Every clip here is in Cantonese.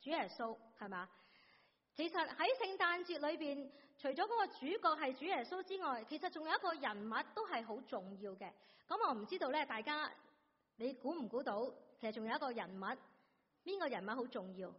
主耶穌，係嘛？其實喺聖誕節裏邊，除咗嗰個主角係主耶穌之外，其實仲有一個人物都係好重要嘅。咁我唔知道咧，大家你估唔估到？其實仲有一個人物，邊個人物好重要？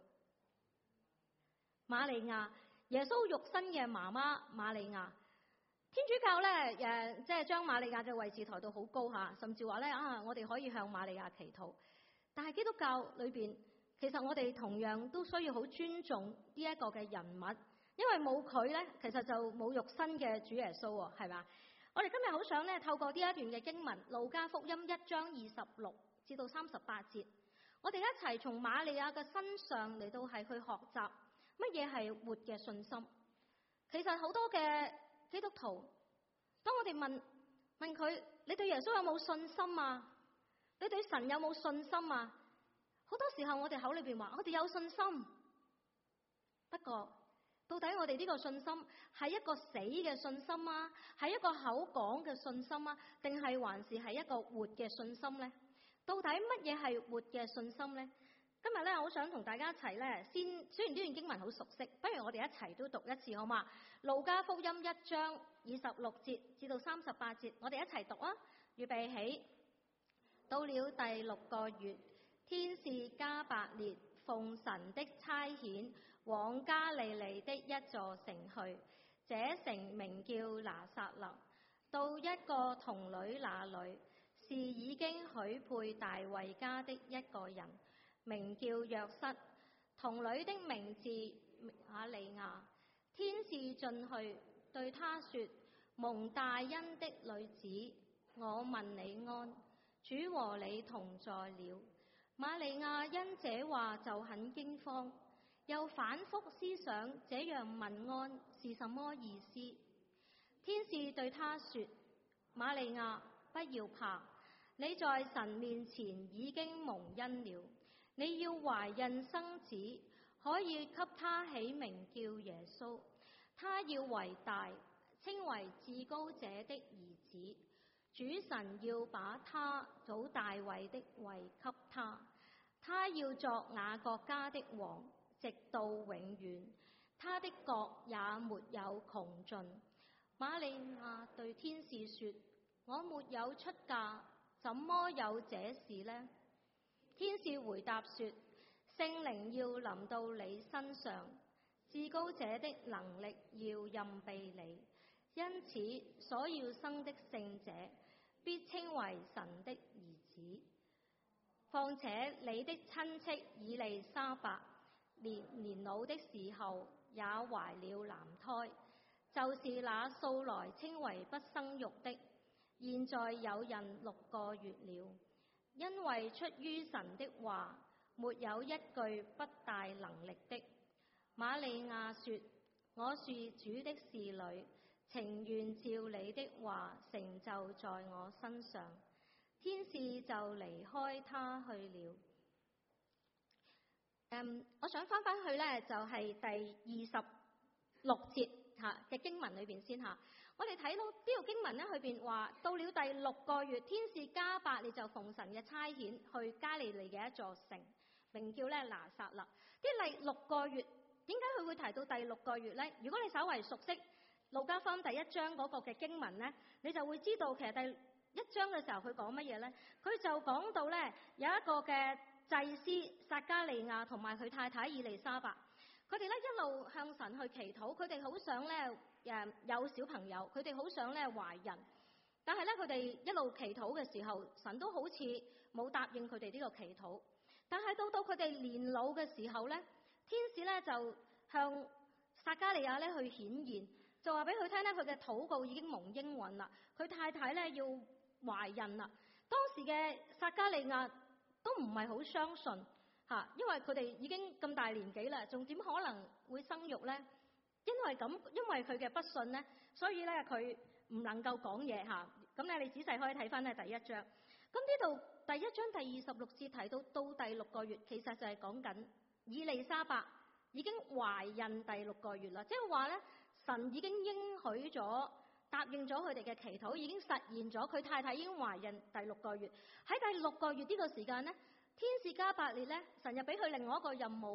瑪利亞，耶穌肉身嘅媽媽瑪利亞。天主教咧，即係將瑪利亞嘅位置抬到好高吓，甚至話咧我哋可以向瑪利亞祈禱。但係基督教裏邊，其實我哋同樣都需要好尊重呢一個嘅人物，因為冇佢咧，其實就冇肉身嘅主耶穌，係嘛？我哋今日好想咧透過呢一段嘅經文，路加福音1章26至到38節，我哋一齊從瑪利亞嘅身上嚟到係去學習乜嘢係活嘅信心。其實好多嘅基督徒，當我哋問佢，你對耶穌有冇信心啊？你對神有冇信心啊？好多時候我哋口裏邊話我哋有信心，不過到底我哋呢個信心係一個死嘅信心啊，係一個口講嘅信心啊，定係還是係一個活嘅信心呢？到底乜嘢係活嘅信心呢？今日咧，我好想同大家一齊咧，雖然呢段經文好熟悉，不如我哋一齊都讀一次好嘛？路加福音1章26節至到38節，我哋一齊讀啊！預備起。到了第6個月，天使加百列奉神的差遣，往加利利的一座城去，這城名叫拿撒勒，到一個童女那裏，是已經許配大衛家的一個人，名叫約瑟，童女的名字瑪利亞。天使進去對他說：蒙大恩的女子，我問你安，主和你同在了。瑪利亞因這話就很驚慌，又反覆思想這樣問安是什麼意思。天使對他說：瑪利亞，不要怕，你在神面前已經蒙恩了。你要懷孕生子，可以給他起名叫耶穌。他要為大，稱為至高者的兒子。主神要把他祖大衛的位給他，他要作雅各家的王，直到永遠。他的國也沒有窮盡。瑪利亞對天使說：我沒有出嫁，怎麼有這事呢？天使回答說：聖靈要臨到你身上，至高者的能力要蔭庇你，因此所要生的聖者必稱為神的兒子。況且你的親戚以利沙伯年老的時候也懷了男胎，就是那素來稱為不生育的，現在有孕6個月了。因為出於神的話，沒有一句不帶能力的。瑪利亞說：我是主的侍女，情願照你的話成就在我身上。天使就離開他去了。我想翻去呢，就係第26節嘅經文裏邊先吓。我哋睇到呢個經文呢，裏邊話到了第6個月，天使加百列就奉神嘅差遣去加利利嘅一座城，名叫咧拿撒勒。第6個月，點解佢會提到第6個月呢？如果你稍為熟悉路加福音第1章嗰個嘅經文呢，你就會知道其實第1章嘅時候佢講乜嘢呢？佢就講到呢，有一個嘅祭司撒加利亞同埋佢太太以利沙伯，佢哋咧一路向神去祈禱，佢哋好想咧有小朋友，佢哋好想咧懷孕，但係咧佢哋一路祈禱嘅時候，神都好似冇答應佢哋呢個祈禱。但係到佢哋年老嘅時候咧，天使咧就向撒加利亞咧去顯現，就話俾佢聽咧，佢嘅禱告已經蒙應允啦，佢太太咧要懷孕啦。當時嘅撒加利亞都唔係好相信吓，因為佢哋已經咁大年紀啦，仲點可能會生育呢？因為佢嘅不信呢，所以咧佢唔能夠講嘢吓。咁咧你仔細可以睇翻咧第1章。咁呢度第1章第26節提到第6個月，其實就係講緊以利沙伯已經懷孕第6個月啦，即係話咧神已經應許咗，答應咗佢哋嘅祈禱，已經實現咗，佢太太已經懷孕第6個月。喺第6個月呢個時間呢，天使加百列咧，神又俾佢另外一個任務，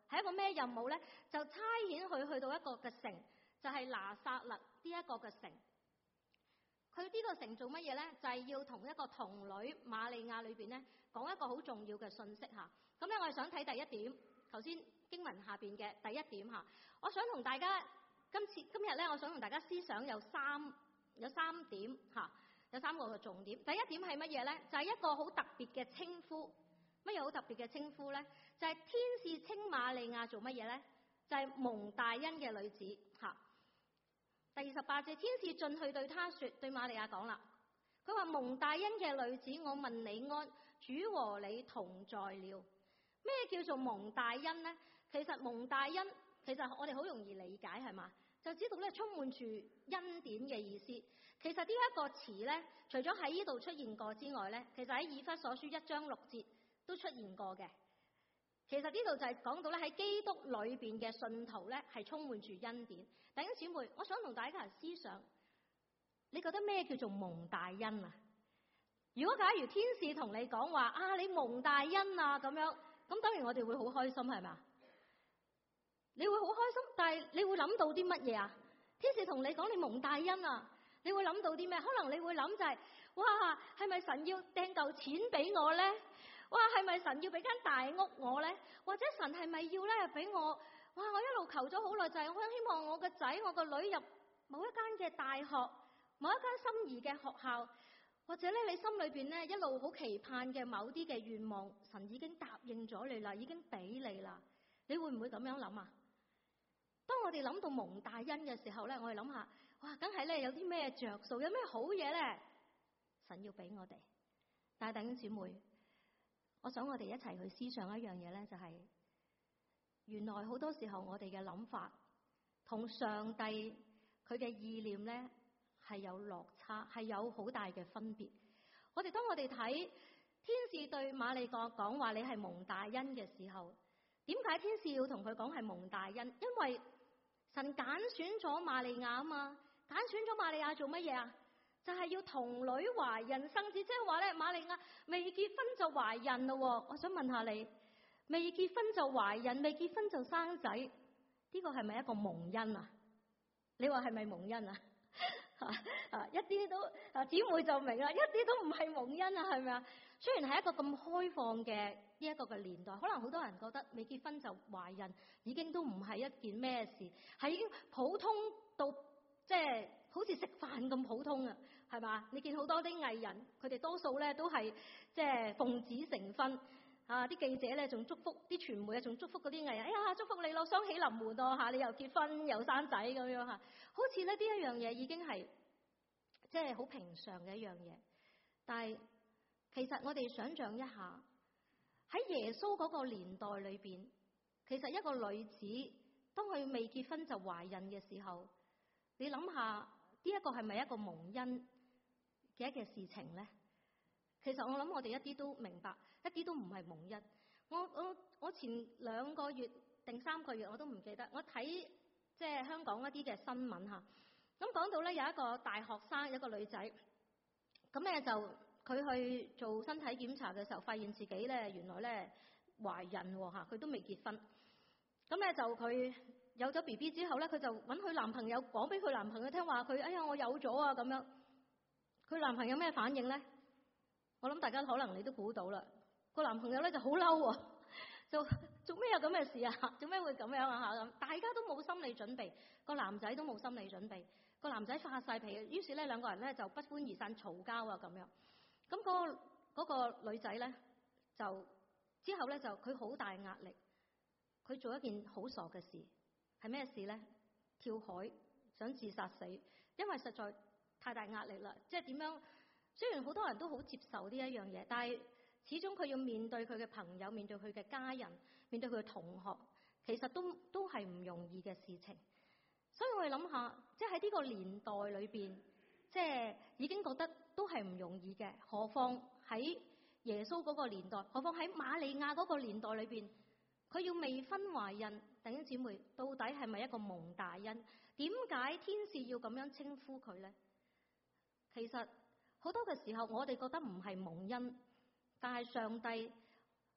係一個咩任務呢？就差遣佢去到一個嘅城，就係拿撒勒呢一個嘅城。佢呢個城做乜嘢呢？就係要同一個童女瑪利亞裏邊呢講一個好重要嘅信息嚇。咁咧，我哋想睇第一點，頭先經文下邊嘅第一點嚇。我想同大家今日咧，我想同大家思想有三點嚇，有三個嘅重點。第一點係乜嘢呢？就係一個好特別嘅稱呼。乜嘢好特別嘅稱呼呢？就係天使稱瑪利亞做乜嘢呢？就係蒙大恩嘅女子嚇。第28節，天使進去對他說，對瑪利亞講啦，佢話蒙大恩嘅女子，我問你安，主和你同在了。咩叫做蒙大恩呢？其實蒙大恩，其實我哋好容易理解係嘛，就知道咧充滿住恩典嘅意思。其實呢一個詞咧，除咗喺呢度出現過之外咧，其實喺以弗所書1章6節都出現過嘅。其實呢度就係講到咧喺基督裏邊嘅信徒咧係充滿住恩典。弟兄姊妹，我想同大家人思想，你覺得咩叫做蒙大恩啊？如果假如天使同你講話啊，你蒙大恩啊咁樣，咁當然我哋會好開心係嘛？你會好開心，但係你會諗到啲乜嘢啊？天使同你講你蒙大恩啊，你會諗到啲咩？可能你會諗就係，哇，係咪神要掟嚿錢俾我咧？哇，係咪神要俾間大屋我咧？或者神係咪要咧俾我？哇，我一路求咗好耐，就係我希望我個仔、我個女入某一間嘅大學，某一間心儀嘅學校，或者咧你心裏邊咧一路好期盼嘅某啲嘅願望，神已經答應咗你啦，已經俾你啦，你會唔會咁樣諗啊？當我哋諗到蒙大恩嘅時候咧，我哋諗下，哇，梗係咧有啲咩着數，有咩好嘢咧？神要俾我哋。但係弟兄姊妹，我想我哋一齊去思想一樣嘢咧，就係原來好多時候我哋嘅諗法同上帝佢嘅意念咧係有落差，係有好大嘅分別。當我哋睇天使對瑪利亞講話你係蒙大恩嘅時候，點解天使要同佢講係蒙大恩？因為神揀選咗瑪利亞啊嘛，揀選咗瑪利亞做乜嘢啊？就係要童女懷孕生子，即係話咧瑪利亞未結婚就懷孕咯。我想問下你，未結婚就懷孕，未結婚就生仔，呢個係咪一個蒙恩啊？你話係咪蒙恩啊？一啲都姊妹就明啦，一啲都唔係蒙恩啊，係咪啊？雖然係一個咁開放嘅呢一個嘅年代，可能好多人覺得未結婚就懷孕已經都唔係一件咩事，係已經普通到即係好似食飯咁普通啊，係嘛？你見好多啲藝人，佢哋多數咧都係即係奉子成婚啊！啲記者咧仲祝福，啲傳媒啊仲祝福嗰啲藝人，哎呀，祝福你咯，雙喜臨門咯嚇，你又結婚又生仔咁樣嚇，好似咧呢一樣嘢已經係即係好平常嘅一樣嘢。但係其實我哋想象一下，喺耶穌嗰個年代裏邊，其實一個女子當佢未結婚就懷孕嘅時候，你諗下呢一個係咪一個蒙恩嘅一件事情咧？其實我諗我哋一啲都明白，一啲都唔係蒙恩。我前2個月定3個月我都唔記得，我睇即係香港一啲嘅新聞嚇，咁講到咧有一個大學生，一個女仔，咁咧就佢去做身體檢查嘅時候，發現自己咧原來咧懷孕喎嚇，佢都未結婚。咁咧就佢有咗 BB 之後咧，佢就揾佢男朋友講俾佢男朋友聽話，佢哎呀我有咗啊咁樣。佢男朋友咩反應咧？我諗大家可能你都估到啦。個男朋友咧就好嬲喎，就做咩有咁嘅事啊？做咩會咁樣啊？嚇咁，大家都冇心理準備，個男仔都冇心理準備，個男仔發晒脾，於是咧2個人咧就不歡而散，嘈交啊咁樣。咁嗰個女仔咧就之後咧就佢好大壓力，佢做一件好傻嘅事，係咩事咧？跳海想自殺死，因為實在太大壓力啦。即係點樣？雖然好多人都好接受呢一樣嘢，但係始終佢要面對佢嘅朋友，面對佢嘅家人，面對佢嘅同學，其實都係唔容易嘅事情。所以我哋諗下，即係喺呢個年代裏邊，即係已經覺得都係唔容易嘅，何況喺耶穌嗰個年代，何況喺瑪利亞嗰個年代裏邊，佢要未婚懷孕，弟兄姊妹，到底係咪一個蒙大恩？點解天使要咁樣稱呼佢呢？其實好多嘅時候，我哋覺得唔係蒙恩，但係上帝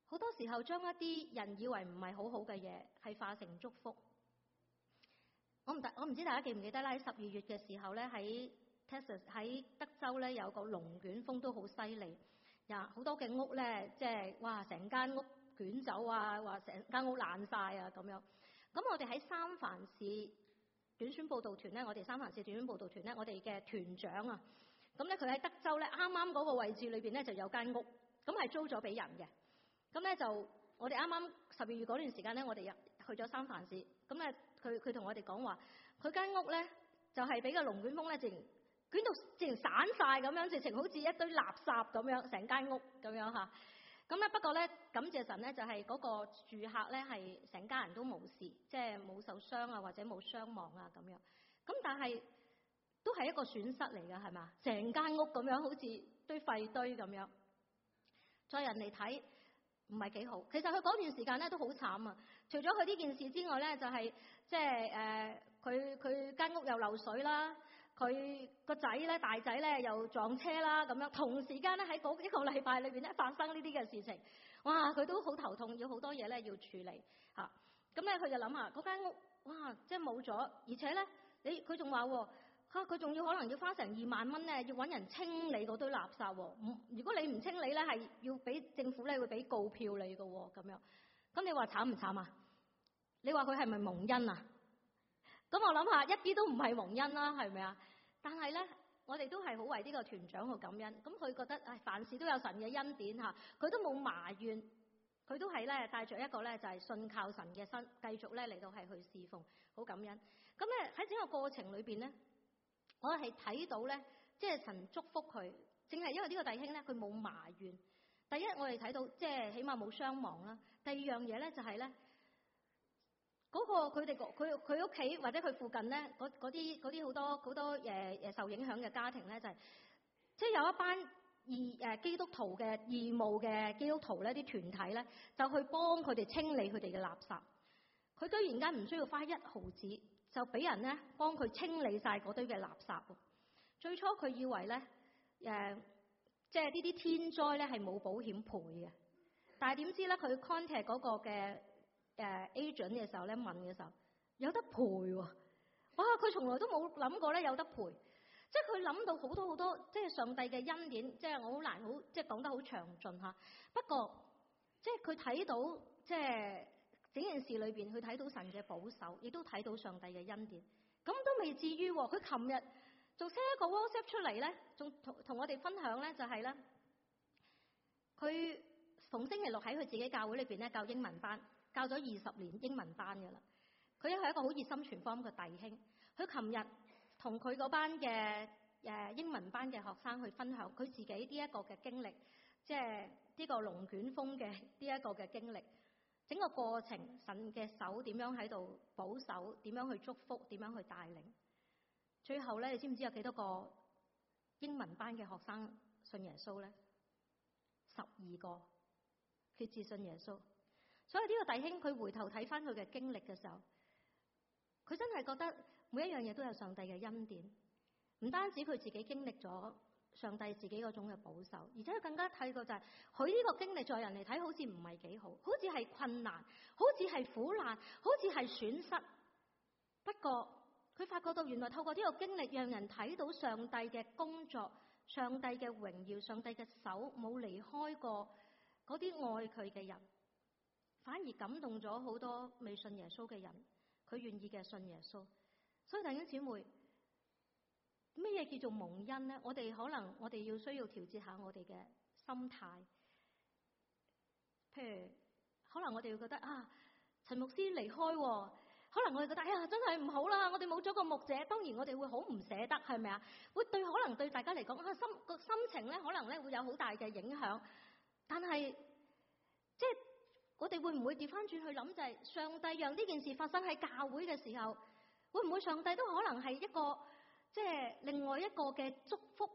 好多時候將一啲人以為唔係好好嘅嘢，係化成祝福。我唔知大家記唔記得啦？喺12月嘅時候咧，喺 Texas 喺德州咧有個龍捲風都好犀利，好多嘅屋咧，即係哇成間屋捲走啊，話成間屋爛晒啊咁樣。咁我哋喺三藩市短宣佈道團咧，我哋三藩市短宣佈道團咧，我哋嘅團長啊，咁咧佢喺德州咧，啱啱嗰個位置裏邊咧就有間屋，咁係租咗俾人嘅。咁咧就我哋啱啱12月嗰段時間咧，我哋去咗三藩市，咁咧佢同我哋講話，佢間屋咧就係俾個龍捲風咧，直情捲到直情散晒咁樣，直情好似一堆垃圾咁樣，成間屋咁樣嚇。咁咧不過咧感謝神咧，就係嗰個住客咧係成家人都冇事，即係冇受傷啊或者冇傷亡啊咁樣。咁但係都係一個損失嚟㗎，係嘛？成間屋咁樣好似堆廢堆咁樣，再人嚟睇唔係幾好。其實佢嗰段時間咧都好慘啊！除咗佢呢件事之外咧，就係即係佢間屋又漏水啦，佢個仔咧大仔咧又撞車啦咁樣。同時間咧喺嗰一個禮拜裏邊咧發生呢啲嘅事情，哇！佢都好頭痛，要好多嘢咧要處理嚇。咁咧佢就諗下嗰間屋，哇！即係冇咗，而且咧佢仲話喎。佢仲要可能要花成2萬蚊咧，要揾人清理嗰堆垃圾喎。如果你唔清理咧，係要俾政府咧會俾告票你㗎喎。咁樣，咁你話慘唔慘啊？你話佢係咪蒙恩啊？咁我諗下，一啲都唔係蒙恩啦，係咪啊？但係咧，我哋都係好為呢個團長去感恩。咁佢覺得凡事都有神嘅恩典嚇，佢都冇埋怨，佢都係咧帶着一個咧就係信靠神嘅心，繼續咧嚟到係去侍奉，好感恩。咁咧喺整個過程裏邊咧，我係睇到咧，即係神祝福佢，正係因為呢個弟兄咧，佢冇埋怨。第一，我哋睇到即係起碼冇傷亡啦。第二樣嘢咧就係咧，嗰個佢屋企或者佢附近咧，嗰啲好多受影響嘅家庭咧，就係即係有一班基督徒嘅義務嘅基督徒咧，啲團體咧就去幫佢哋清理佢哋嘅垃圾。佢居然間唔需要花1毫子，就俾人咧幫佢清理晒嗰堆嘅垃圾。最初佢以為咧，即係呢啲天災咧係冇保險賠嘅，但係點知咧佢 contact 嗰個嘅agent 嘅時候咧，問嘅時候有得賠喎！哇！佢從來都冇諗過咧有得賠，即係佢諗到好多好多，即係上帝嘅恩典，即係我好難即係講得好詳盡嚇。不過即係佢睇到即係整件事裏邊，佢睇到神嘅保守，亦都睇到上帝嘅恩典。咁都未至於喎，佢琴日仲 send 一個 WhatsApp 出嚟咧，仲同我哋分享咧，就係咧，佢逢星期六喺佢自己教會裏邊咧教英文班，教咗20年英文班噶啦。佢係一個好熱心傳福音嘅弟兄。佢琴日同佢嗰班嘅英文班嘅學生去分享佢自己呢一個嘅經歷，即係呢個龍捲風嘅呢一個嘅經歷。整個過程，神嘅手點樣喺度保守，點樣去祝福，點樣去帶領。最後咧，你知唔知有幾多個英文班嘅學生信耶穌咧？12個決志信耶穌。所以呢個弟兄佢回頭睇翻佢嘅經歷嘅時候，佢真係覺得每一樣嘢都有上帝嘅恩典。唔單止佢自己經歷咗上帝自己嗰種嘅保守，而且佢更加睇過就係佢呢個經歷在人嚟睇好似唔係幾好，好似係困難，好似係苦難，好似係損失。不過佢發覺到原來透過呢個經歷，讓人睇到上帝嘅工作，上帝嘅榮耀，上帝嘅手冇離開過嗰啲愛佢嘅人，反而感動咗好多未信耶穌嘅人，佢願意嘅信耶穌。所以弟兄姊妹，咩嘢叫做蒙恩呢？我哋要需要調節下我哋嘅心態。譬如可能我哋會覺得陳牧師離開，可能我哋覺得真係唔好啦，我哋冇咗個牧者。當然我哋會好唔捨得，係咪啊？可能對大家嚟講個心情咧，可能咧會有好大嘅影響。但係即係我哋會唔會調翻轉去諗，就係上帝讓呢件事發生喺教會嘅時候，會唔會上帝都可能係一個即係另外一個嘅祝福，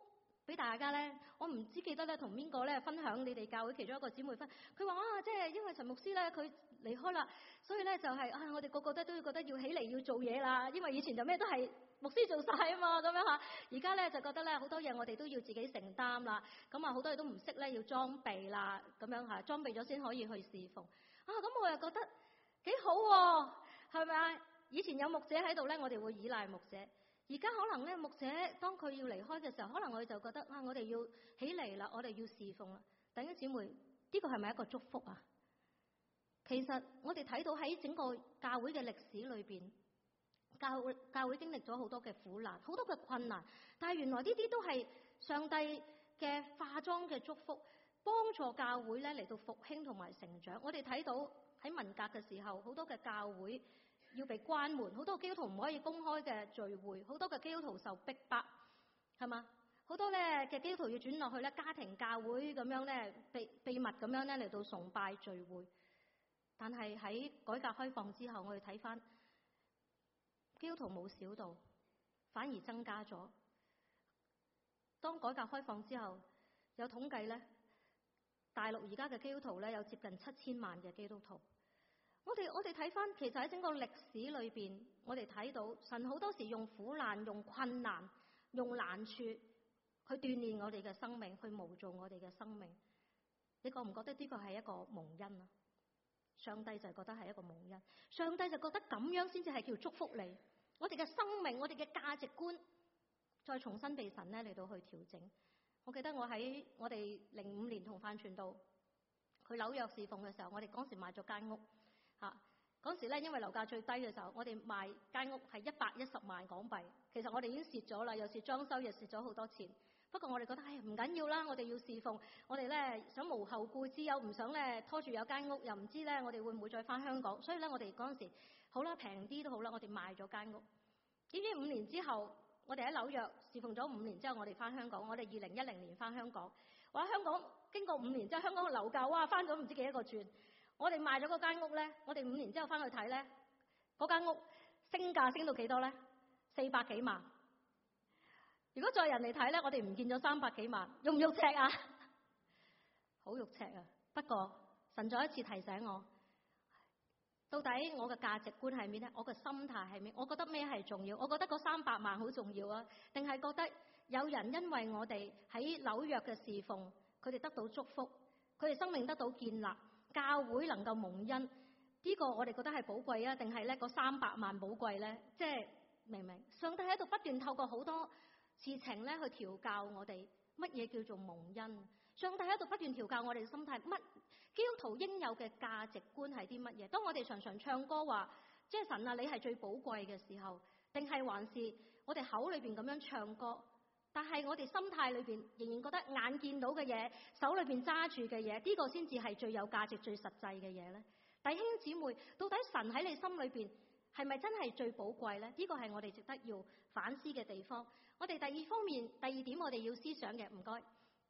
俾大家咧，我唔知記得咧同邊個咧分享你哋教會其中一個姊妹分，佢話即係因為陳牧師咧佢離開啦，所以咧就係我哋個個都要覺得要起嚟要做嘢啦，因為以前就咩都係牧師做晒啊嘛，咁樣嚇，而家咧就覺得咧好多嘢我哋都要自己承擔啦，咁啊好多嘢都唔識咧要裝備啦，咁樣嚇，裝備咗先可以去侍奉咁我又覺得幾好喎，係咪啊？以前有牧者喺度咧，我哋會依賴牧者。而家可能咧，牧者當佢要離開嘅時候，可能我哋就覺得我哋要起嚟啦，我哋要侍奉啦。弟兄姊妹，呢個係咪一個祝福啊？其實我哋睇到喺整個教會嘅歷史裏邊，教會經歷咗好多嘅苦難，好多嘅困難，但係原來呢啲都係上帝嘅化妝嘅祝福，幫助教會咧嚟到復興同埋成長。我哋睇到喺文革嘅時候，好多嘅教會要被關門，好多基督徒唔可以公開嘅聚會，好多嘅基督徒受逼迫，係嘛？好多咧嘅基督徒要轉落去咧家庭教會咁樣咧，秘密咁樣咧嚟到崇拜聚會。但係喺改革開放之後，我哋睇翻基督徒冇少到，反而增加咗。當改革開放之後，有統計咧，大陸而家嘅基督徒咧有接近7000萬嘅基督徒。我哋睇翻，其實喺整個歷史裏邊，我哋睇到神好多時用苦難、用困難、用難處去鍛鍊我哋嘅生命，去模造我哋嘅生命。你覺唔覺得呢個係一個蒙恩啊？上帝就覺得係一個蒙恩，上帝就覺得咁樣先至係叫祝福你。我哋嘅生命，我哋嘅價值觀，再重新被神咧嚟到去調整。我記得我喺我哋05年同范傳道去紐約侍奉嘅時候，我哋嗰時買咗間屋。嗰時咧，因為樓價最低嘅時候，我哋賣間屋係110萬港幣。其實我哋已經蝕咗啦，又蝕裝修，又蝕咗好多錢。不過我哋覺得唔緊要啦，我哋要侍奉，我哋咧想無後顧之憂，唔想咧拖住有間屋，又唔知咧我哋會唔會再翻香港。所以咧，我哋嗰陣時好啦，平啲都好啦，我哋賣咗間屋。點知5年之後，我哋喺紐約侍奉咗5年之後，我哋翻香港。我哋2010年翻香港，話香港經過5年之後，香港嘅樓價哇翻咗唔知幾多個轉。我哋賣咗嗰間屋咧，我哋5年之後翻去睇咧，嗰間屋升價升到幾多咧？400幾萬。如果再人嚟睇咧，我哋唔見咗300幾萬，肉唔肉赤啊？好肉赤啊！不過神再一次提醒我，到底我嘅價值觀係咩咧？我嘅心態係咩？我覺得咩係重要？我覺得嗰300萬好重要啊？定係覺得有人因為我哋喺紐約嘅侍奉，佢哋得到祝福，佢哋生命得到建立，教會能夠蒙恩，呢個我哋覺得係寶貴啊？定係咧嗰300萬寶貴咧？即係明唔明？上帝喺度不斷透過好多事情咧去調教我哋乜嘢叫做蒙恩。上帝喺度不斷調教我哋嘅心態，乜基督徒應有嘅價值觀係啲乜嘢？當我哋常常唱歌話，即係神啊，你係最寶貴嘅時候，定係還是我哋口裏邊咁樣唱歌，但係我哋心態裏邊仍然覺得眼見到嘅嘢，手裏邊揸住嘅嘢，呢個先至係最有價值、最實際嘅嘢咧？弟兄姊妹，到底神喺你心裏邊係咪真係最寶貴咧？呢個係我哋值得要反思嘅地方。我哋第二點我哋要思想嘅，唔該，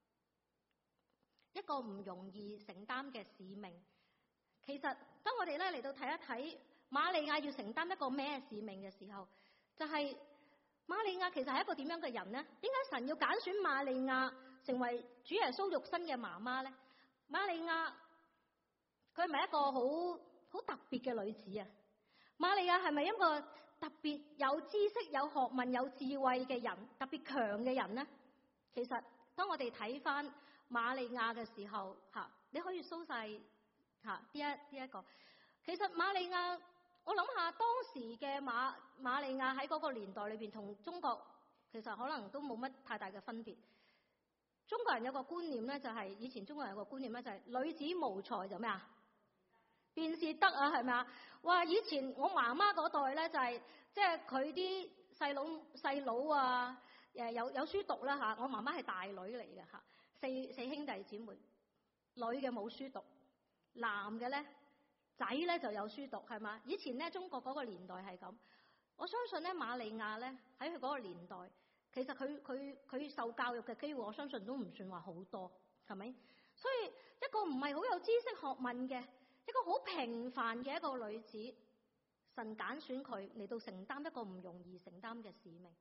一個唔容易承擔嘅使命。其實當我哋咧嚟到睇一睇瑪利亞要承擔一個咩使命嘅時候，就係瑪利亞其實係一個點樣嘅人呢？點解神要揀選瑪利亞成為主耶穌肉身嘅媽媽呢？瑪利亞佢係咪一個好特別嘅女子啊？瑪利亞係咪一個特別有知識、有學問、有智慧嘅人，特別強嘅人呢？其實當我哋睇翻瑪利亞嘅時候，你可以搜晒呢一個。其實瑪利亞，我諗下當時嘅瑪利亞喺嗰個年代裏邊，同中國其實可能都冇乜太大嘅分別。中國人有個觀念咧，就係以前中國人有個觀念咧，就係女子無才就咩啊？便是德啊，係咪啊？哇！以前我媽媽嗰代咧，就係即係佢啲細佬啊，有書讀啦嚇。我媽媽係大女嚟嘅嚇，四兄弟姊妹，女嘅冇書讀，男嘅咧仔咧就有書讀，係嘛？以前咧中國嗰個年代係咁。我相信咧瑪利亞咧喺佢嗰個年代，其實佢受教育嘅機會，我相信都唔算話好多，係咪？所以一個唔係好有知識學問嘅，一個好平凡嘅一個女子，神揀選佢嚟到承擔一個唔容易承擔嘅使命。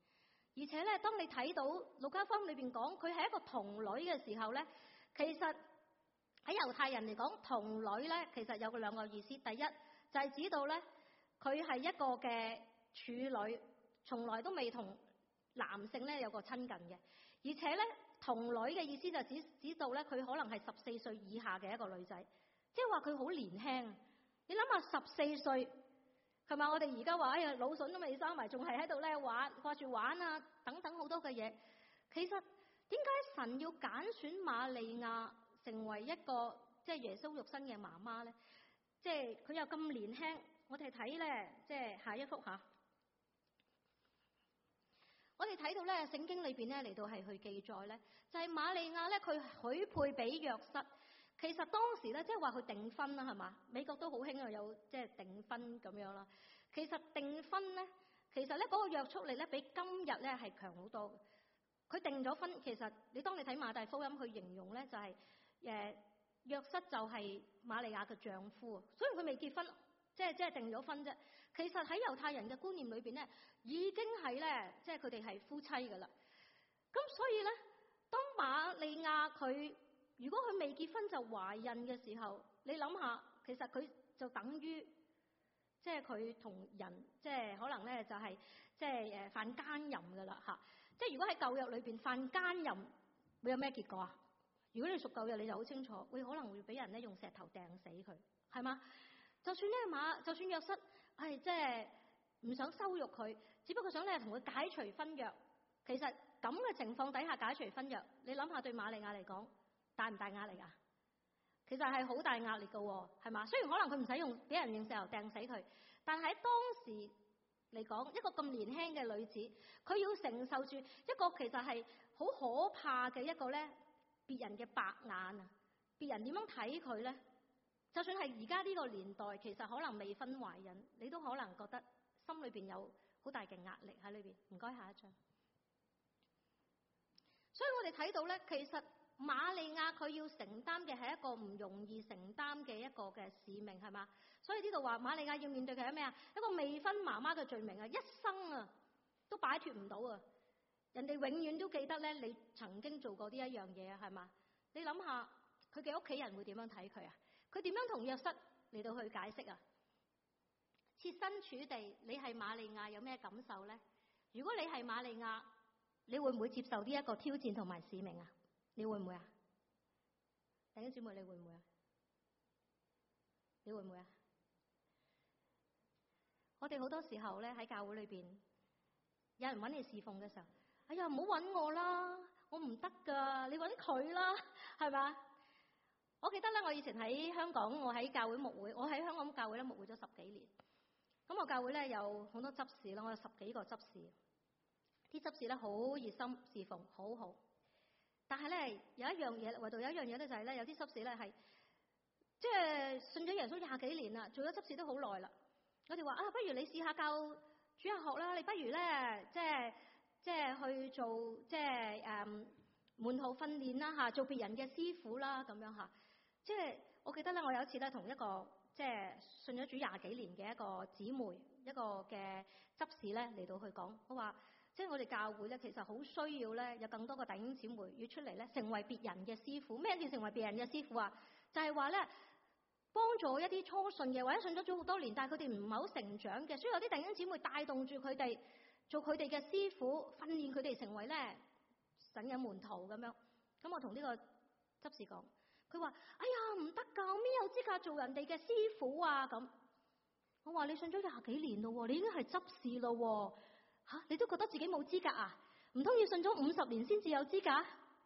而且咧，當你睇到路加福音裏邊講佢係一個童女嘅時候咧，其實喺猶太人嚟講，童女咧其實有兩個意思。第一就係指到咧，佢係一個嘅處女，從來都未同男性咧有個親近嘅。而且咧，童女嘅意思就指到咧，佢可能係14歲以下嘅一個女仔，即係話佢好年輕。你諗下14歲。係嘛？我哋而家話，哎呀，腦筍都未生埋，仲係喺度咧玩，掛住玩啊，等等好多嘅嘢。其實點解神要揀選瑪利亞成為一個即係耶穌肉身嘅媽媽咧？即係佢又咁年輕。我哋睇咧，即係下一幅吓。我哋睇到咧，聖經裏邊咧嚟到係去記載咧，就係瑪利亞咧，佢許配俾約瑟。其實當時咧，即係話佢訂婚啦，係嘛？美國都好興啊，有即係訂婚咁樣啦。其實訂婚咧，其實咧嗰個約束力咧，比今日咧係強好多嘅。佢訂咗婚，其實當你睇馬太福音，佢形容咧就係約瑟就係瑪利亞嘅丈夫，雖然佢未結婚，即係訂咗婚啫。其實喺猶太人嘅觀念裏邊咧，已經係咧，即係佢哋係夫妻噶啦。咁所以咧，當瑪利亞佢如果佢未結婚就懷孕嘅時候，你諗下，其實佢就等於即係佢同人即係可能咧就係即係犯奸淫噶啦嚇。即係如果喺舊約裏邊犯奸淫會有咩結果啊？如果你屬舊約，你就好清楚，會可能會俾人咧用石頭掟死佢，係嘛？就算約瑟係即係唔想羞辱佢，只不過想咧同佢解除婚約。其實咁嘅情況底下解除婚約，你諗下對瑪利亞嚟講大唔大壓力啊？其實係好大壓力噶，係嘛？雖然可能佢唔使用俾人用石頭掟死佢，但係喺當時嚟講，一個咁年輕嘅女子，佢要承受住一個其實係好可怕嘅一個咧別人嘅白眼啊！別人點樣睇佢咧？就算係而家呢個年代，其實可能未婚懷孕，你都可能覺得心裏邊有好大嘅壓力喺裏邊。唔該，下一張。所以我哋睇到咧，其實瑪利亞佢要承擔嘅係一個唔容易承擔嘅一個嘅使命，係嘛？所以呢度話瑪利亞要面對嘅係咩啊？一個未婚媽媽嘅罪名啊，一生啊都擺脫唔到啊！人哋永遠都記得咧，你曾經做過呢一樣嘢啊，係嘛？你諗下佢嘅屋企人會點樣睇佢啊？佢點樣同約瑟嚟到去解釋啊？設身處地，你係瑪利亞有咩感受咧？如果你係瑪利亞，你會唔會接受呢一個挑戰同埋使命啊？你會唔會啊？弟兄姊妹，你會唔會啊？你會唔會啊？我哋好多時候咧喺教會裏邊，有人揾你侍奉嘅時候，哎呀，唔好揾我啦，我唔得噶，你揾佢啦，係嘛？我記得咧，我以前喺香港，我喺教會牧會，我喺香港教會咧牧會咗10幾年。咁我教會咧有好多執事啦，我有10幾個執事。啲執事咧好熱心侍奉，好好。但係咧有一樣嘢，唯獨有一樣嘢咧就係咧，有啲執事咧係即係信咗耶穌20幾年啦，做咗執事都好耐啦。我哋話啊，不如你試下教主日學啦，你不如咧即係去做即係門徒訓練啦嚇，做別人嘅師傅啦咁樣嚇。即係我記得咧，我有一次咧同一個即係信咗主20幾年嘅一個姊妹，一個嘅執事咧嚟到去講，我話即係我哋教會咧，其實好需要咧有更多嘅弟兄姊妹要出嚟咧，成為別人嘅師傅。咩叫成為別人嘅師傅啊？就係話咧幫助一啲初信嘅或者信咗主好多年，但係佢哋唔係好成長嘅，所以有啲弟兄姊妹帶動住佢哋做佢哋嘅師傅，訓練佢哋成為咧神嘅門徒咁樣。咁我同呢個執事講。佢話：哎呀，唔得㗎，我邊有資格做人哋嘅師傅啊？咁我話你信咗20幾年咯，你已經係執事咯，嚇你都覺得自己冇資格啊？唔通要信咗50年先至有資格？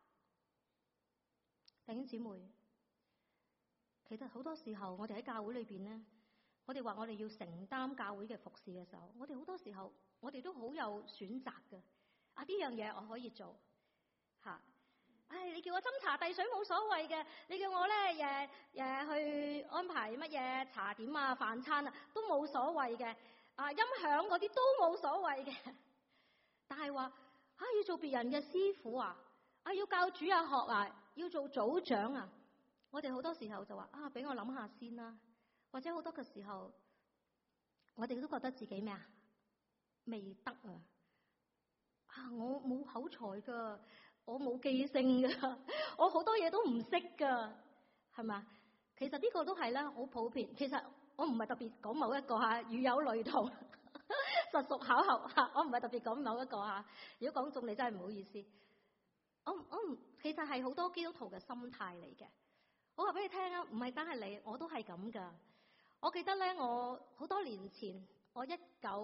弟兄姊妹，其實好多時候我哋喺教會裏邊咧，我哋話我哋要承擔教會嘅服侍嘅時候，我哋好多時候我哋都好有選擇嘅。啊，呢樣嘢我可以做嚇。唉，你叫我斟茶遞水冇所謂嘅，你叫我咧去安排乜嘢茶點啊、飯餐啊，都冇所謂嘅。啊，音響嗰啲都冇所謂嘅。但係話要做別人嘅師傅啊，要教主日學啊，要做組長啊，我哋好多時候就話俾我諗下先啦。或者好多嘅時候，我哋都覺得自己咩啊？未得啊。 我冇口才噶，我冇記性噶，我好多嘢都唔識噶，係嘛？其實呢個都係咧好普遍。其實我唔係特別講某一個嚇，如有雷同，實屬巧合嚇。我唔係特別講某一個嚇。如果講中你真係唔好意思。我唔，其實係好多基督徒嘅心態嚟嘅。我話俾你聽啊，唔係單係你，我都係咁噶。我記得咧，我好多年前，我1989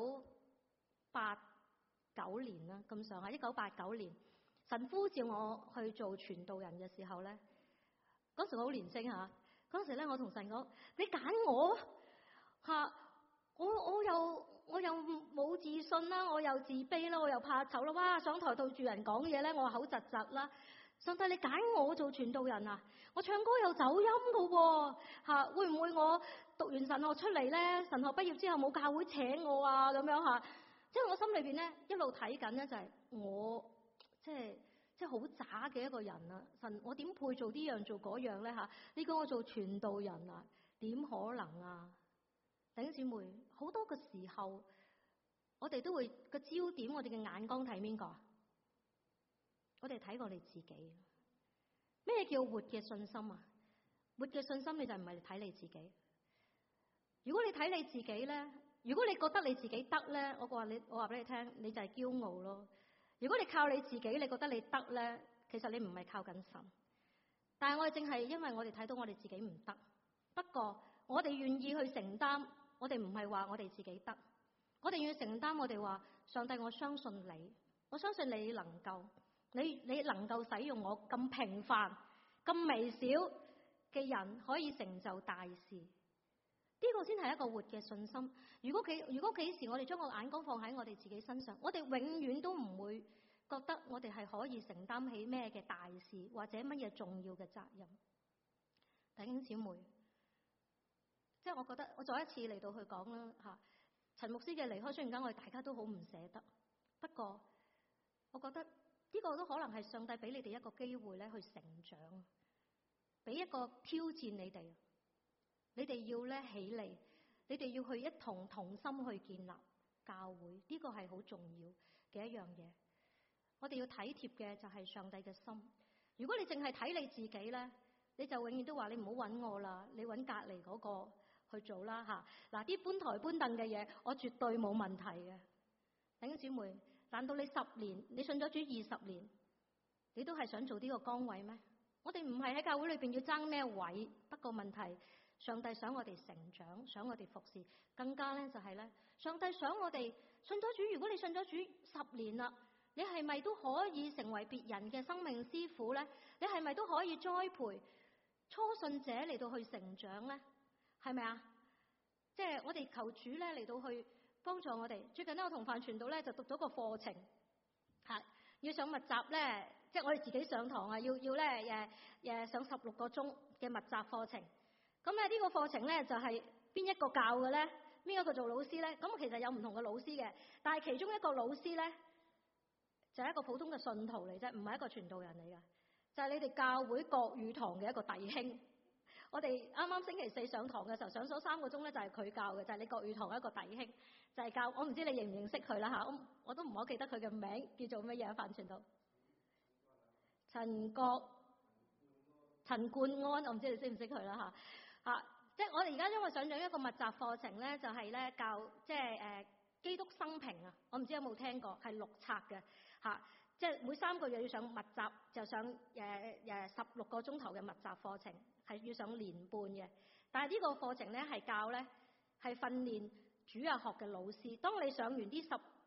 年啦，咁上下1989年，神呼召我去做傳道人嘅時候咧，嗰時我好年輕嚇。嗰時咧，我同神講：你揀我嚇，我又冇自信啦，我又自卑啦，我又怕醜啦。哇！上台對住人講嘢咧，我口窒窒啦。上帝，你揀我做傳道人啊？我唱歌又走音噶喎嚇，會唔會我讀完神學出嚟咧？神學畢業之後冇教會請我啊？咁樣嚇，即係我心裏邊咧一路睇緊咧，就係我即係好渣嘅一個人啊！神，我點配做呢樣做嗰樣咧嚇？你叫我做傳道人啊？點可能啊？弟兄姊妹，好多嘅時候，我哋都會個焦點，我哋嘅眼光睇邊個啊？我哋睇我哋自己。咩叫活嘅信心啊？活嘅信心，你就唔係睇你自己。如果你睇你自己咧，如果你覺得你自己得咧，我話俾你聽，你就係驕傲咯。如果你靠你自己，你覺得你得咧，其實你唔係靠緊神。但係我哋正係因為我哋睇到我哋自己唔得，不過我哋願意去承擔。我哋唔係話我哋自己得，我哋要承擔。我哋話上帝，我相信你，我相信你能夠，你能夠使用我咁平凡、咁微小嘅人，可以成就大事。呢個先係一個活嘅信心。如果幾時我哋將個眼光放喺我哋自己身上，我哋永遠都唔會覺得我哋係可以承擔起咩嘅大事或者乜嘢重要嘅責任。弟兄姊妹，即係我覺得我再一次嚟到去講啦嚇，陳牧師嘅離開，雖然間我哋大家都好唔捨得，不過我覺得呢個都可能係上帝俾你哋一個機會咧去成長，俾一個挑戰你哋，你哋要咧起嚟，你哋要去一同心去建立教會，呢個係好重要嘅一樣嘢。我哋要體貼嘅就係上帝嘅心。如果你淨係睇你自己咧，你就永遠都話你唔好揾我啦，你揾隔離嗰個去做啦嚇。嗱，啲搬台搬凳嘅嘢，我絕對冇問題嘅。弟兄姊妹，難道你10年，你信咗主20年，你都係想做呢個崗位咩？我哋唔係喺教會裏邊要爭咩位，不過問題，上帝想我哋成長，想我哋服侍，更加咧就係咧，上帝想我哋信咗主。如果你信咗主10年啦，你係咪都可以成為別人嘅生命師傅咧？你係咪都可以栽培初信者嚟到去成長咧？係咪啊？即係我哋求主咧嚟到去幫助我哋。最近咧，我同范傳道咧就讀咗個課程，係要上密集咧，即係我哋自己上堂啊，要咧上16個鐘嘅密集課程。咁咧呢個課程咧就係邊一個教嘅咧？邊一個做老師咧？咁其實有唔同嘅老師嘅，但係其中一個老師咧就係一個普通嘅信徒嚟啫，唔係一個傳道人嚟嘅，就係你哋教會國語堂嘅一個弟兄。我哋啱啱星期4上堂嘅時候，上咗3個鐘咧，就係佢教嘅，就係你國語堂一個弟兄，就係教。我唔知你認唔認識佢啦嚇，我都唔好記得佢嘅名叫做乜嘢。范傳道，陳冠安，我唔知你識唔識佢啦嚇。即係我哋而家因為上咗一個密集課程咧，就係咧教即係基督生平啊。我唔知有冇聽過，係6冊嘅嚇。即係每3個月要上密集，就上16個鐘頭嘅密集課程，係要上年半嘅。但係呢個課程咧係教咧係訓練主日學嘅老師。當你上完啲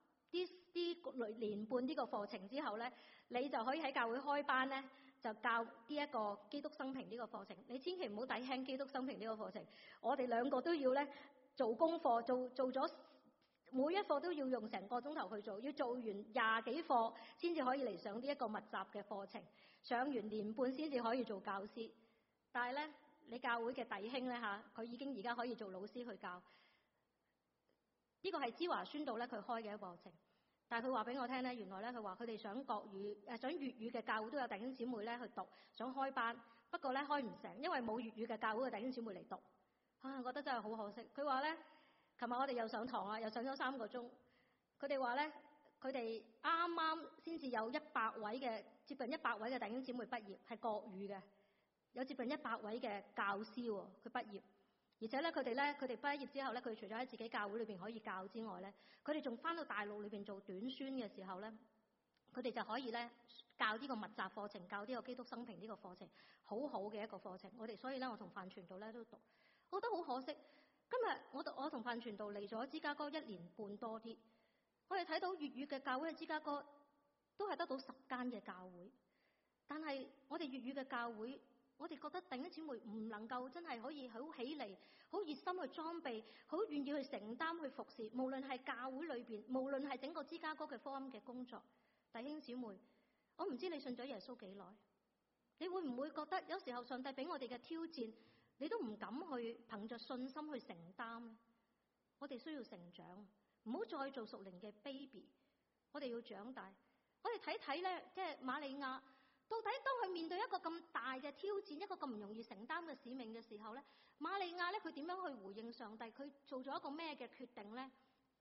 年半呢個課程之後咧，你就可以喺教會開班咧，就教呢一個基督生平呢個課程。你千祈唔好睇輕基督生平呢個課程。我哋2個都要咧做功課，做咗。每一課都要用成個鐘頭去做，要做完20幾課先至可以嚟上呢一個密集嘅課程，上完年半先至可以做教師。但係咧，你教會嘅弟兄咧嚇，佢已經而家可以做老師去教。呢個係芝華宣道咧佢開嘅一個課程，但係佢話俾我聽咧，原來咧佢話佢哋想國語想粵語嘅教會都有弟兄姊妹咧去讀，想開班，不過咧開唔成，因為冇粵語嘅教會嘅弟兄姊妹嚟讀。我覺得真係好可惜。佢話咧。琴日我哋又上堂啊，又上咗3個鐘。佢哋話咧， 佢哋啱啱先至有100位嘅接近100位嘅弟兄姊妹畢業，係國語嘅，有接近100位嘅教師喎，佢畢業。而且咧，佢哋畢業之後咧，佢哋除咗喺自己教會裏邊可以教之外咧，佢哋仲翻到大陸裏邊做短宣嘅時候咧，佢哋就可以咧教呢個密集課程，教呢個基督生平呢個課程，好好嘅一個課程。所以咧，我同范傳道咧都讀，我覺得好可惜。今日我同范傳道嚟咗芝加哥1年半多啲，我哋睇到粵語嘅教會喺芝加哥都係得到10間嘅教會，但係我哋粵語嘅教會，我哋覺得弟兄姊妹唔能夠真係可以好起嚟，好熱心去裝備，好願意去承擔去服侍，無論係教會裏邊，無論係整個芝加哥嘅福音嘅工作。弟兄姊妹，我唔知你信咗耶穌幾耐，你會唔會覺得有時候上帝俾我哋嘅挑戰，你都唔敢去憑着信心去承擔呢？我哋需要成長，唔好再做屬靈嘅 baby， 我哋要長大。我哋睇睇咧，即係瑪利亞，到底當佢面對一個咁大嘅挑戰，一個咁唔容易承擔嘅使命嘅時候咧，瑪利亞咧佢點樣去回應上帝？佢做咗一個咩嘅決定咧？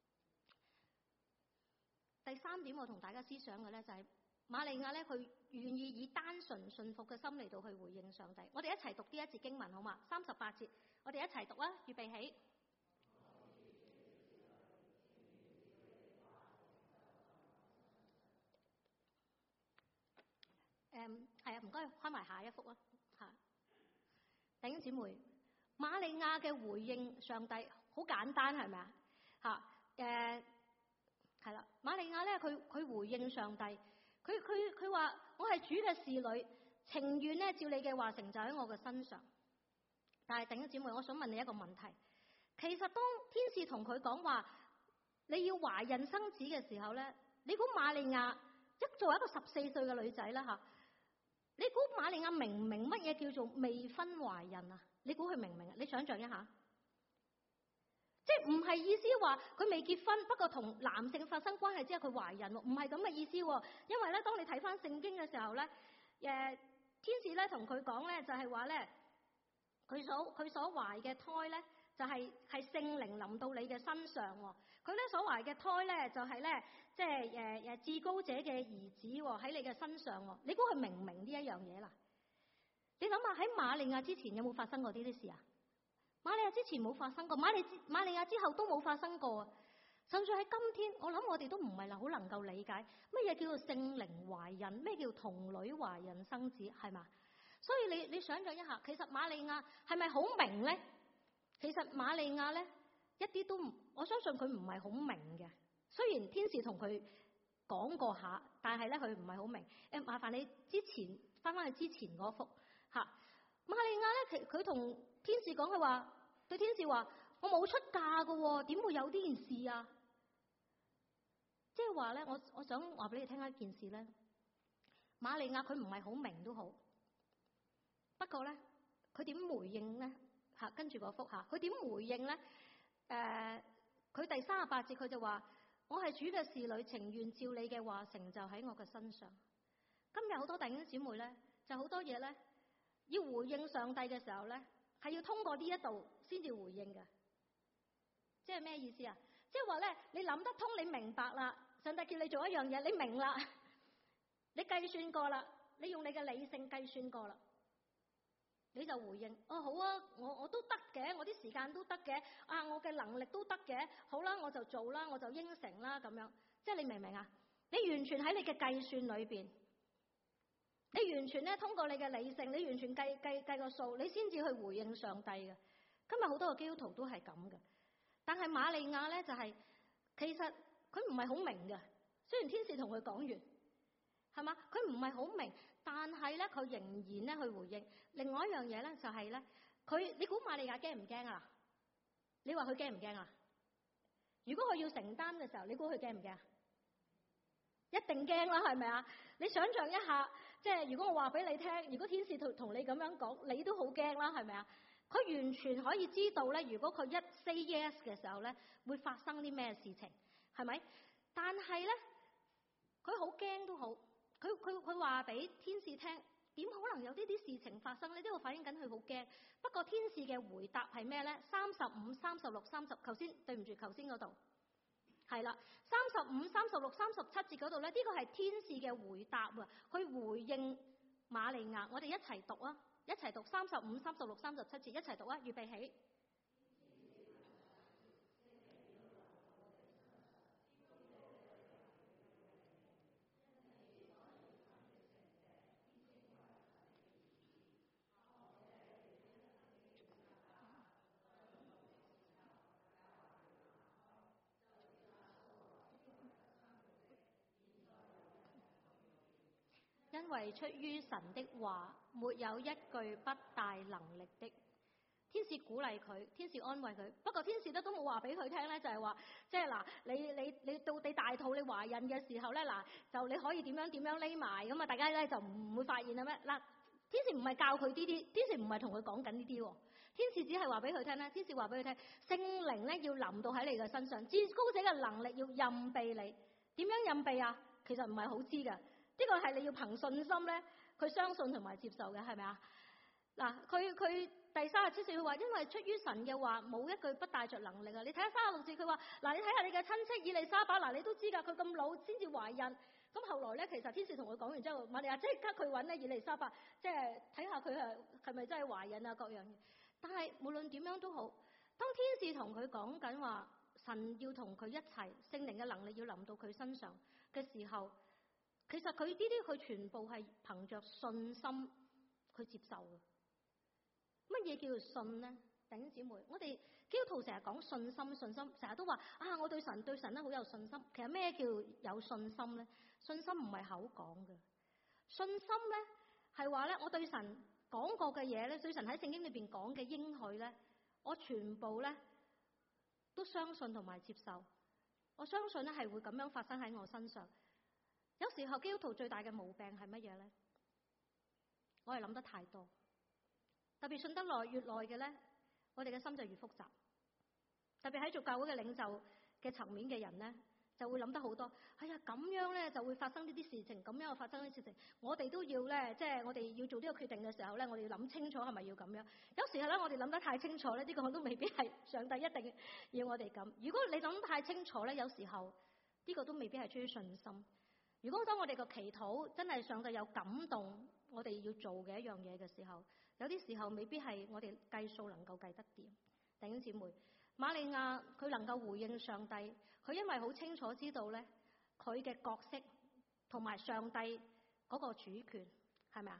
第3點我同大家思想嘅咧就係瑪利亞咧，佢願意以單純信服嘅心嚟到去回應上帝。我哋一齊讀呢一節經文好嘛？38節，我哋一齊讀啊！預備起。係啊，唔該，開埋下一幅啊！嚇，弟兄姊妹，瑪利亞嘅回應上帝好簡單，係咪啊？嚇，係啦，瑪利亞咧，佢回應上帝，佢話：我係主嘅侍女，情願咧照你嘅話成就喺我嘅身上。但係弟兄姊妹，我想問你一個問題，其實當天使同佢講話你要懷孕生子嘅時候咧，你估瑪利亞作為一個14歲嘅女仔啦嚇？你估瑪利亞明唔明乜嘢叫做未婚懷孕啊？你估佢明唔明啊？你想象一下，即係唔係意思話佢未結婚，不過同男性發生關係之後佢懷孕，唔係咁嘅意思。因為咧，當你睇翻聖經嘅時候咧，天使咧同佢講咧，就係話咧，佢所懷嘅胎咧，就係聖靈臨到你嘅身上。佢咧所懷嘅胎咧，就係咧，即係至高者嘅兒子喺你嘅身上。你估佢明唔明呢一樣嘢啦？你諗下喺瑪利亞之前有冇發生過呢啲事啊？瑪利亞之前冇發生過，瑪利亞之後都冇發生過。甚至喺今天，我諗我哋都唔係好能夠理解乜嘢叫做聖靈懷孕，咩叫童女懷孕生子，係嘛？所以你想象一下，其實瑪利亞係咪好明咧？其實瑪利亞咧一啲都唔，我相信佢唔係好明嘅。雖然天使同佢講過下，但係咧佢唔係好明。麻煩你之前翻去之前嗰幅吓，瑪利亞咧佢同天使講，佢話對天使話：我冇出嫁噶，點會有呢件事啊？即係話咧，我想話俾你聽一件事咧，瑪利亞佢唔係好明都好，不過咧佢點回應咧？吓，跟住嗰幅吓，佢點回應咧？佢第38節佢就話：我係主嘅侍女，情願照你嘅話成就喺我嘅身上。今日好多弟兄姊妹咧，就好多嘢咧，要回應上帝嘅時候咧，係要通過呢一度先至回應嘅。即係咩意思啊？即係話咧，你諗得通，你明白啦，上帝叫你做一樣嘢，你明啦，你計算過啦，你用你嘅理性計算過啦，你就回應：哦，好啊，我都得嘅，我啲時間都得嘅，啊，我嘅能力都得嘅，好啦，我就做啦，我就應承啦，咁樣。即係你明唔明啊？你完全喺你嘅計算裏邊，你完全咧通過你嘅理性，你完全計個數，你先至去回應上帝嘅。今日好多個基督徒都係咁嘅。但係瑪利亞咧就係，其實佢唔係好明嘅。雖然天使同佢講完，係嘛，佢唔係好明，但係咧佢仍然咧去回應。另外一樣嘢咧就係咧，你估瑪利亞驚唔驚啊？你話佢驚唔驚啊？如果佢要承擔嘅時候，你估佢驚唔驚啊？一定驚啦，係咪啊？你想象一下，即係如果我話俾你聽，如果天使同你咁樣講，你都好驚啦，係咪啊？佢完全可以知道咧，如果佢一 say yes 嘅時候咧，會發生啲咩事情，係咪？但係咧，佢好驚都好，佢話俾天使聽，點可能有呢啲事情發生？你都要反映緊佢好驚。不過天使嘅回答係咩咧？35、36、30，頭先對唔住，頭先嗰度係啦，35、36、37節嗰度咧，呢個係天使嘅回答啊，去回應瑪利亞。我哋一齊讀啊，一齊讀35、36、37節，一齊讀啊，預備起。因為出於神的話，沒有一句不帶能力的。天使鼓勵佢，天使安慰佢。不過天使都冇話俾佢聽咧，就係話，即係嗱，你到你大肚你懷孕嘅時候咧，嗱就你可以點樣匿埋咁啊，大家咧就唔會發現啦咩？嗱，天使唔係教佢呢啲，天使唔係同佢講緊呢啲，天使只係話俾佢聽咧，天使話俾佢聽，聖靈咧要臨到喺你嘅身上，至高者嘅能力要蔭庇你。點樣蔭庇啊？其實唔係好知噶。呢個係你要憑信心咧，佢相信同埋接受嘅，係咪啊？嗱，佢第37節佢話，因為出於神嘅話，冇一句不帶着能力啊！你睇下36節佢話，嗱，你睇下你嘅親戚以利沙伯，嗱，你都知噶，佢咁老先至懷孕。咁後來咧，其實天使同佢講完之後，瑪利亞即刻去揾咧以利沙伯，即係睇下佢係咪真係懷孕啊各樣嘢。但係無論點樣都好，當天使同佢講緊話，神要同佢一齊，聖靈嘅能力要臨到佢身上嘅時候，其實佢呢啲佢全部係憑着信心去接受嘅。乜嘢叫做信呢？弟兄姊妹，我哋基督徒成日講信心，成日都話啊，我對神咧好有信心。其實咩叫有信心呢？信心唔係口講嘅，信心咧係話咧，我對神講過嘅嘢咧，對神喺聖經裏邊講嘅應許咧，我全部咧都相信同埋接受。我相信咧係會咁樣發生喺我身上。有時候基督徒最大嘅毛病係乜嘢咧？我係諗得太多。特別信得越耐嘅咧，我哋嘅心就越複雜。特別喺做教會嘅領袖嘅層面嘅人咧，就會諗得好多。哎呀，咁樣咧就會發生呢啲事情，咁樣又發生呢啲事情。我哋都要咧，即係我哋要做呢個決定嘅時候咧，我哋要諗清楚係咪要咁樣。有時候咧，我哋諗得太清楚咧，呢個都未必係上帝一定要我哋咁。如果你諗得太清楚咧，有時候呢個都未必係出於信心。如果當我哋個祈禱真係上帝有感動，我哋要做嘅一樣嘢嘅時候，有啲時候未必係我哋計數能夠計得掂。弟兄姊妹，瑪利亞佢能夠回應上帝，佢因為好清楚知道咧佢嘅角色同埋上帝嗰個主權，係咪啊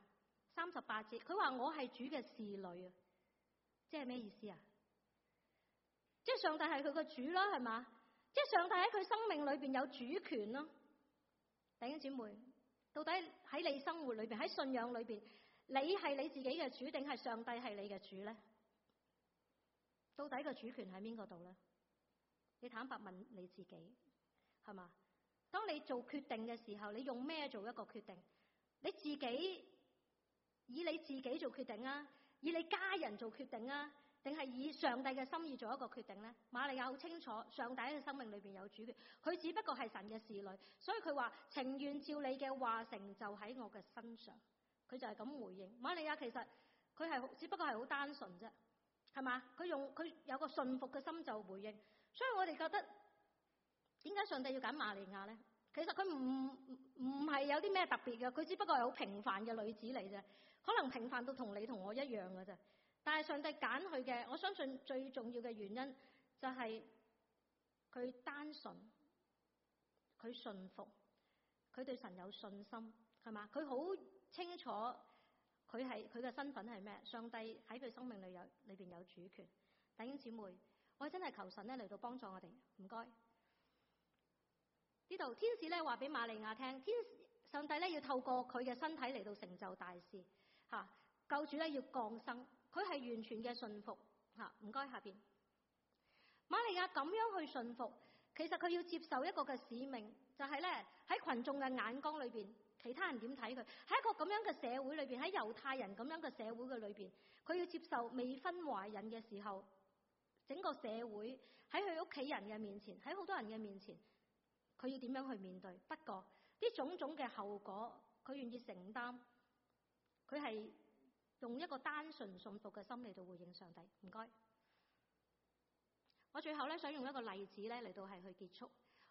？38節佢話我係主嘅侍女啊，即係咩意思啊？即係上帝係佢個主啦，係嘛？即係上帝喺佢生命裏邊有主權咯。弟兄姊妹，到底喺你生活裏邊，喺信仰裏邊，你係你自己嘅主，定係上帝係你嘅主咧？到底個主權喺邊個度咧？你坦白問你自己，係嘛？當你做決定嘅時候，你用咩做一個決定？你自己以你自己做決定啊，以你家人做決定啊，定係以上帝嘅心意做一個決定咧？瑪利亞好清楚，上帝喺佢生命裏邊有主權，佢只不過係神嘅侍女，所以佢話情願照你嘅話成就喺我嘅身上，佢就係咁回應。瑪利亞其實佢係只不過係好單純啫，係嘛？佢有個信服嘅心就回應，所以我哋覺得點解上帝要揀瑪利亞咧？其實佢唔係有啲咩特別嘅，佢只不過係好平凡嘅女子嚟啫，可能平凡到同你同我一樣嘅啫。但係上帝揀佢嘅，我相信最重要嘅原因就係佢單純，佢信服，佢對神有信心，係嘛？佢好清楚佢嘅身份係咩？上帝喺佢生命裏邊有主權。弟兄姊妹，我真係求神咧嚟到幫助我哋，唔該。呢度天使咧話俾瑪利亞聽，上帝咧要透過佢嘅身體嚟到成就大事，吓，救主咧要降生。佢係完全嘅信服，吓，唔該下邊。瑪利亞咁樣去信服，其實佢要接受一個嘅使命，就係咧喺群眾嘅眼光裏邊，其他人點睇佢？喺一個咁樣嘅社會裏邊，喺猶太人咁樣嘅社會嘅裏邊，佢要接受未婚懷孕嘅時候，整個社會喺佢屋企人嘅面前，喺好多人嘅面前，佢要點樣去面對？不過啲種種嘅後果，佢願意承擔，佢係用一個單純信服嘅心嚟到回應上帝。唔該，我最後咧想用一個例子咧嚟到係去結束。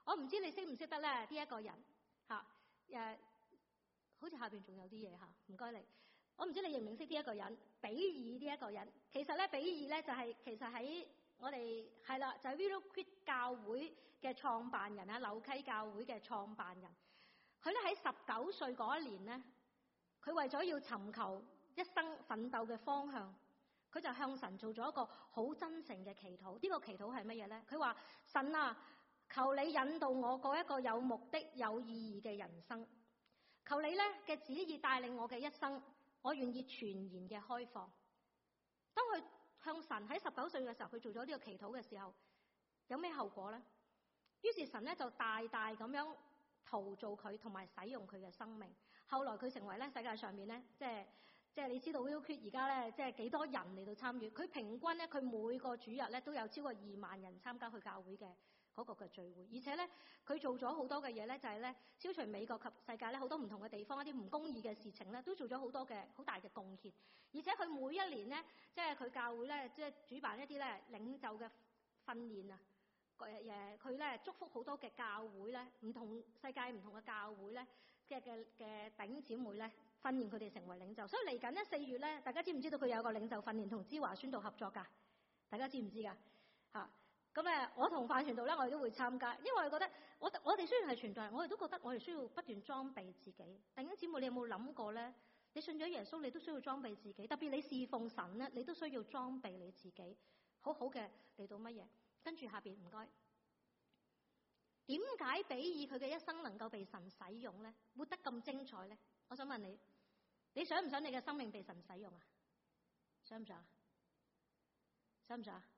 我唔知你識唔識得咧呢一個人嚇誒，好似下邊仲有啲嘢嚇，唔該你。我唔知你認唔認識呢一個人，比爾呢一個人。其實咧，比爾咧就係其實喺我哋係啦，就係 Willow Creek 教會嘅創辦人啊，紐溪教會嘅創辦人。佢咧喺19歲嗰一年咧，佢為咗要尋求一生奮鬥嘅方向，佢就向神做咗一個好真誠嘅祈禱。呢個祈禱係乜嘢咧？佢話：神啊，求你引導我過一個有目的、有意義嘅人生。求你咧嘅旨意帶領我嘅一生。我願意全然嘅開放。當佢向神喺19歲嘅時候，佢做咗呢個祈禱嘅時候，有咩後果呢？於是神咧就大大咁樣陶造佢，同埋使用佢嘅生命。後來佢成為咧世界上面咧，即係你知道 Willow Creek 而家咧，即係幾多人嚟到參與？佢平均咧，佢每個主日咧都有超過2萬人參加佢教會嘅嗰個嘅聚會，而且咧佢做咗好多嘅嘢咧，就係咧消除美國及世界咧好多唔同嘅地方一啲唔公義嘅事情咧，都做咗好多嘅好大嘅貢獻。而且佢每一年咧，即係佢教會咧，即係主辦一啲咧領袖嘅訓練啊，佢咧祝福好多嘅教會咧，唔同世界唔同嘅教會咧嘅弟兄姊妹咧，訓練佢哋成為領袖。所以嚟緊咧4月咧，大家知唔知道佢有個領袖訓練同芝華宣道合作㗎？大家知唔知㗎？嚇！咁咧，我同范傳道咧，我哋都會參加，因為我覺得我哋雖然係傳道人，我哋都覺得我哋需要不斷裝備自己。弟兄姊妹，你有冇諗過咧？你信咗耶穌，你都需要裝備自己。特別你侍奉神咧，你都需要裝備你自己，好好嘅嚟到乜嘢？跟住下邊唔該。點解比爾佢嘅一生能夠被神使用咧？活得咁精彩咧？我想問你，你想唔想你嘅生命被神使用啊？想唔想啊？想唔想啊？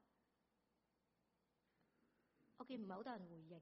我見唔係好多人回應，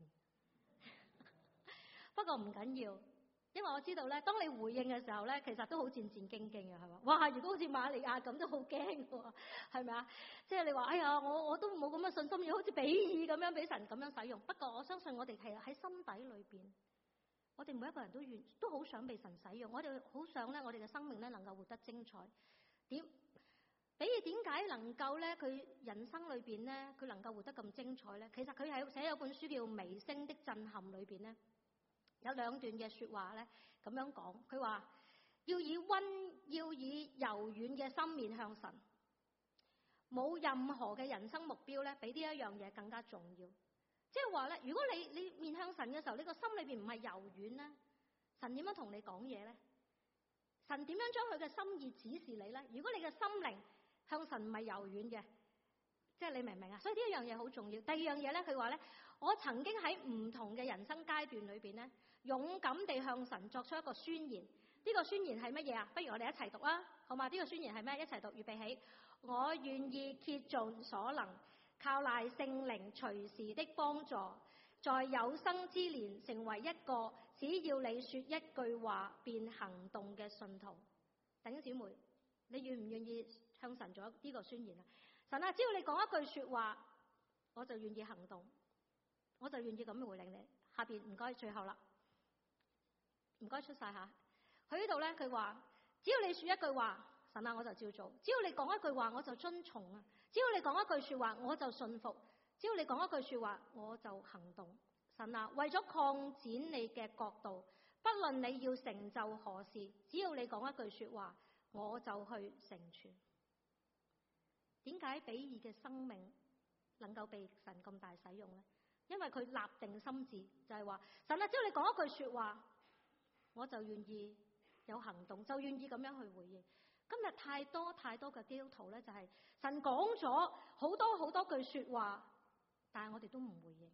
不過唔緊要，因為我知道咧，當你回應嘅時候咧，其實都好戰戰兢兢嘅，係嘛？哇！如果好似瑪利亞咁，都好驚喎，係咪啊？即係你話，哎呀，我都冇咁嘅信心，要好似比爾咁樣俾神咁樣使用。不過我相信我哋係喺心底裏邊，我哋每一個人都好想被神使用，我哋好想咧，我哋嘅生命咧能夠活得精彩。比爾點解能夠咧？佢人生裏邊咧，佢能夠活得咁精彩咧？其實佢係寫有本書叫《微聲的震撼》裏邊咧，有2段嘅說話咧，咁樣講。佢話要以柔軟嘅心面向神，冇任何嘅人生目標咧，比呢一樣嘢更加重要。即係話咧，如果你面向神嘅時候，你個心裏邊唔係柔軟咧，神點樣同你講嘢咧？神點樣將佢嘅心意指示你咧？如果你嘅心靈向神唔係柔軟嘅，即係你明唔明啊？所以呢一樣嘢好重要。第二樣嘢咧，佢話咧，我曾經喺唔同嘅人生階段裏邊咧，勇敢地向神作出一個宣言。呢個宣言係乜嘢啊？不如我哋一齊讀啊，好嘛？呢個宣言係咩？一齊讀，預備起。我願意竭盡所能，靠賴聖靈隨時的幫助，在有生之年成為一個只要你說一句話便行動嘅信徒。弟兄姊妹，你願唔願意向神做呢個宣言啊？神啊，只要你講一句說話，我就願意行動，我就願意咁回應你。下邊唔該，最後啦，唔該出晒吓。佢呢度咧，佢話只要你說一句話，神啊，我就照做；只要你講一句話，我就遵從啊；只要你講一句說話，我就信服；只要你講一句說話，我就行動。神啊，為咗擴展你嘅國度，不論你要成就何事，只要你講一句說話，我就去成全。點解比爾嘅生命能夠被神咁大使用呢？因為佢立定心志，就係話神啊，只要你講一句說話，我就願意有行動，就願意咁樣去回應。今日太多嘅基督徒咧，就係神講咗好多句說話，但係我哋都唔回應。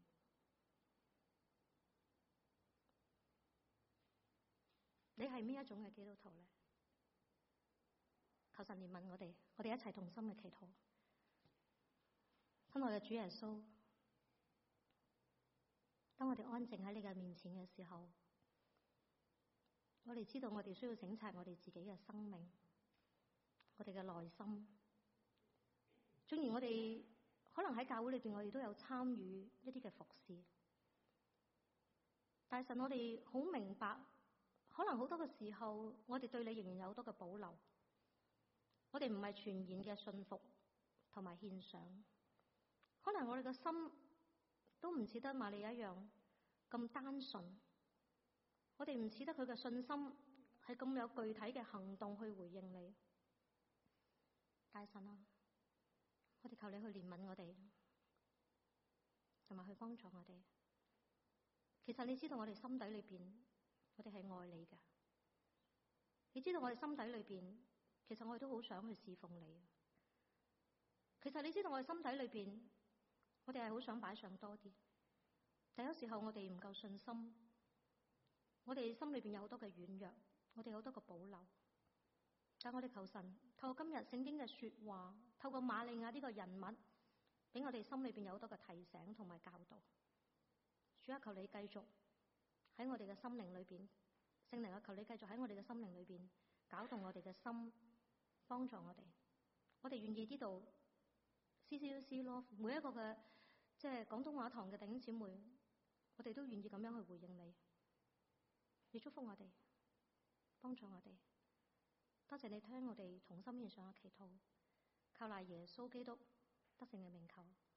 你係邊一種嘅基督徒咧？求神憐憫我哋一齊同心嘅祈禱。親愛嘅主耶穌，當我哋安靜喺你嘅面前嘅時候，我哋知道我哋需要省察我哋自己嘅生命，我哋嘅內心。縱然我哋可能喺教會裏邊，我哋都有參與一啲嘅服侍，但係神，我哋好明白，可能好多嘅時候，我哋對你仍然有好多嘅保留，我哋唔係全然嘅信服同埋獻上。可能我哋嘅心都唔似得瑪利亞一樣， 咁單純，我哋唔似得佢嘅信心係咁有具體嘅行動去回應你。大神啊，我哋求你去憐憫我哋，同埋去幫助我哋。其實你知道我哋心底裏邊，我哋係愛你嘅。你知道我哋心底裏邊，其實我哋都好想去侍奉你。其實你知道我哋心底裏邊，我哋係好想擺上多啲。但有時候我哋唔夠信心，我哋心裏邊有好多嘅軟弱，我哋有好多嘅保留。但我哋求神透過今日聖經嘅說話，透過瑪利亞呢個人物，俾我哋心裏邊有好多嘅提醒同埋教導。主啊，求你繼續喺我哋嘅心靈裏邊，聖靈啊，求你繼續喺我哋嘅心靈裏邊搞動我哋嘅心，幫助我哋。我哋願意呢度 CCUC 咯，每一個嘅即係廣東話堂嘅弟兄姊妹，我哋都願意咁樣去回應你。你祝福我哋，幫助我哋。多謝你聽我哋同心獻上嘅祈禱，靠賴耶穌基督得勝嘅名求。